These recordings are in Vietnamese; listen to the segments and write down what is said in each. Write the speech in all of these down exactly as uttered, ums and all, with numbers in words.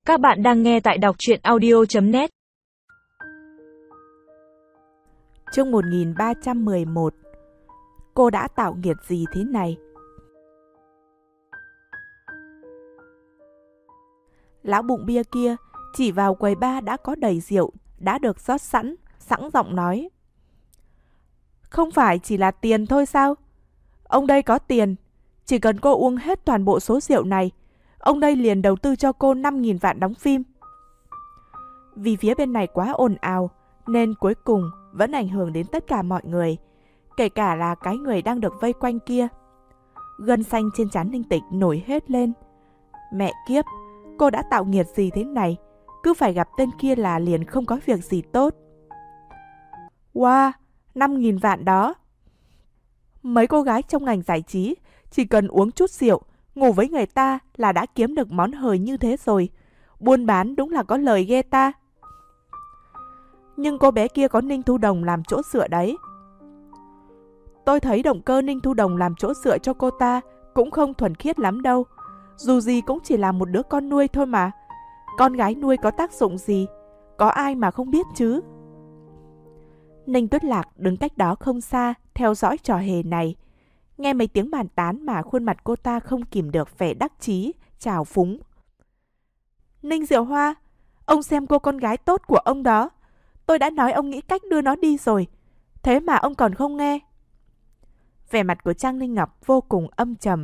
Các bạn đang nghe tại đọc truyện audio chấm net. Chương một nghìn ba trăm mười một. Cô đã tạo nghiệt gì thế này? Lão bụng bia kia chỉ vào quầy bar đã có đầy rượu, đã được rót sẵn, sẵn giọng nói. Không phải chỉ là tiền thôi sao? Ông đây có tiền, chỉ cần cô uống hết toàn bộ số rượu này, ông đây liền đầu tư cho cô năm nghìn vạn đóng phim. Vì phía bên này quá ồn ào, nên cuối cùng vẫn ảnh hưởng đến tất cả mọi người, kể cả là cái người đang được vây quanh kia. Gân xanh trên trán Ninh Tịch nổi hết lên. Mẹ kiếp, cô đã tạo nghiệt gì thế này? Cứ phải gặp tên kia là liền không có việc gì tốt. Wow, năm nghìn vạn đó. Mấy cô gái trong ngành giải trí chỉ cần uống chút rượu, ngủ với người ta là đã kiếm được món hời như thế rồi. Buôn bán đúng là có lời ghê ta. Nhưng cô bé kia có Ninh Thu Đồng làm chỗ dựa đấy. Tôi thấy động cơ Ninh Thu Đồng làm chỗ dựa cho cô ta cũng không thuần khiết lắm đâu. Dù gì cũng chỉ là một đứa con nuôi thôi mà. Con gái nuôi có tác dụng gì? Có ai mà không biết chứ? Ninh Tuyết Lạc đứng cách đó không xa, theo dõi trò hề này. Nghe mấy tiếng bàn tán mà khuôn mặt cô ta không kìm được vẻ đắc chí, trào phúng. Ninh Diệu Hoa, ông xem cô con gái tốt của ông đó. Tôi đã nói ông nghĩ cách đưa nó đi rồi. Thế mà ông còn không nghe. Vẻ mặt của Trang Linh Ngọc vô cùng âm trầm.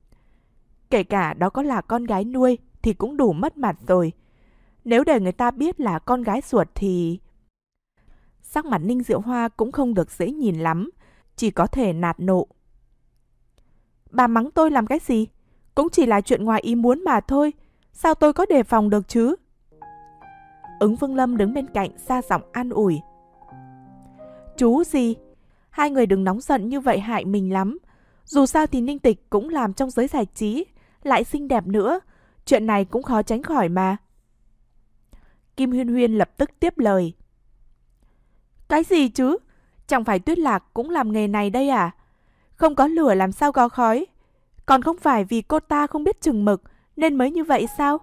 Kể cả đó có là con gái nuôi thì cũng đủ mất mặt rồi. Nếu để người ta biết là con gái ruột thì... Sắc mặt Ninh Diệu Hoa cũng không được dễ nhìn lắm, chỉ có thể nạt nộ. Bà mắng tôi làm cái gì? Cũng chỉ là chuyện ngoài ý muốn mà thôi. Sao tôi có đề phòng được chứ? Ứng Vương Lâm đứng bên cạnh xa giọng an ủi. Chú gì? Hai người đừng nóng giận như vậy hại mình lắm. Dù sao thì Ninh Tịch cũng làm trong giới giải trí, lại xinh đẹp nữa. Chuyện này cũng khó tránh khỏi mà. Kim Huyên Huyên lập tức tiếp lời. Cái gì chứ? Chẳng phải Tuyết Lạc cũng làm nghề này đây à? Không có lửa làm sao có khói? Còn không phải vì cô ta không biết chừng mực nên mới như vậy sao?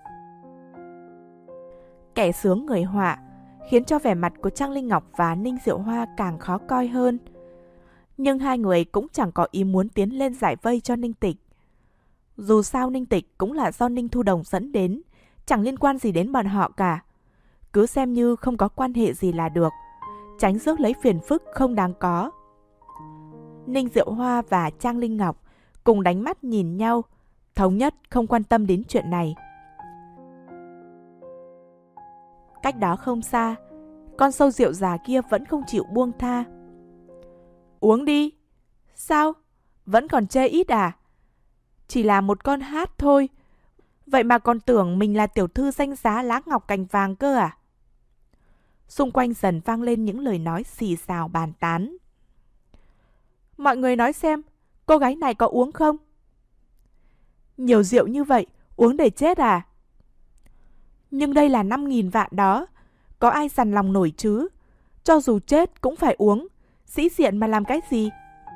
Kẻ sướng người họa khiến cho vẻ mặt của Trang Linh Ngọc và Ninh Diệu Hoa càng khó coi hơn. Nhưng hai người cũng chẳng có ý muốn tiến lên giải vây cho Ninh Tịch. Dù sao Ninh Tịch cũng là do Ninh Thu Đồng dẫn đến, chẳng liên quan gì đến bọn họ cả. Cứ xem như không có quan hệ gì là được, tránh rước lấy phiền phức không đáng có. Ninh Diệu Hoa và Trang Linh Ngọc cùng đánh mắt nhìn nhau, thống nhất không quan tâm đến chuyện này. Cách đó không xa, con sâu rượu già kia vẫn không chịu buông tha. Uống đi. Sao? Vẫn còn chê ít à? Chỉ là một con hát thôi. Vậy mà còn tưởng mình là tiểu thư danh giá lá ngọc cành vàng cơ à? Xung quanh dần vang lên những lời nói xì xào bàn tán. Mọi người nói xem, cô gái này có uống không? Nhiều rượu như vậy, uống để chết à? Nhưng đây là năm nghìn vạn đó, có ai dằn lòng nổi chứ? Cho dù chết cũng phải uống, sĩ diện mà làm cái gì?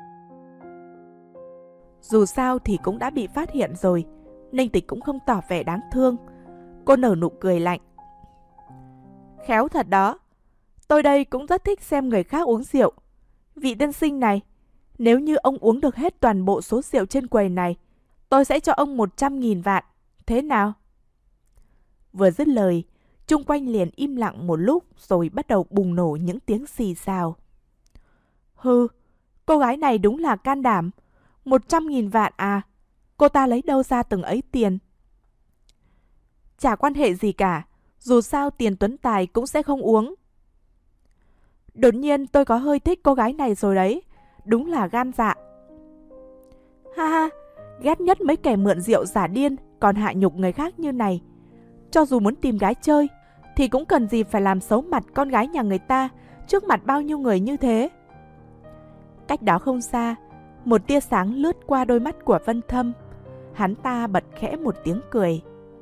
Dù sao thì cũng đã bị phát hiện rồi, Ninh Tịch cũng không tỏ vẻ đáng thương. Cô nở nụ cười lạnh. Khéo thật đó, tôi đây cũng rất thích xem người khác uống rượu. Vị tiên sinh này, nếu như ông uống được hết toàn bộ số rượu trên quầy này, tôi sẽ cho ông một trăm nghìn vạn. Thế nào? Vừa dứt lời, chung quanh liền im lặng một lúc rồi bắt đầu bùng nổ những tiếng xì xào. Hừ, cô gái này đúng là can đảm. Một trăm nghìn vạn à? Cô ta lấy đâu ra từng ấy tiền? Chả quan hệ gì cả. Dù sao tiền Tuấn Tài cũng sẽ không uống. Đột nhiên tôi có hơi thích cô gái này rồi đấy. Đúng là gan dạ. Ha ha, ghét nhất mấy kẻ mượn rượu giả điên còn hạ nhục người khác như này. Cho dù muốn tìm gái chơi thì cũng cần gì phải làm xấu mặt con gái nhà người ta trước mặt bao nhiêu người như thế. Cách đó không xa, một tia sáng lướt qua đôi mắt của Vân Thâm. Hắn ta bật khẽ một tiếng cười.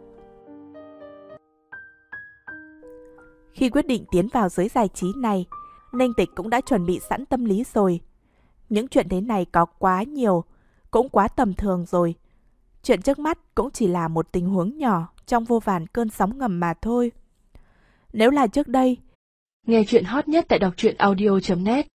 Khi quyết định tiến vào giới giải trí này, Ninh Tịch cũng đã chuẩn bị sẵn tâm lý rồi. Những chuyện thế này có quá nhiều, cũng quá tầm thường rồi. Chuyện trước mắt cũng chỉ là một tình huống nhỏ, trong vô vàn cơn sóng ngầm mà thôi. Nếu là trước đây, nghe chuyện hot nhất tại đọc truyện audio chấm net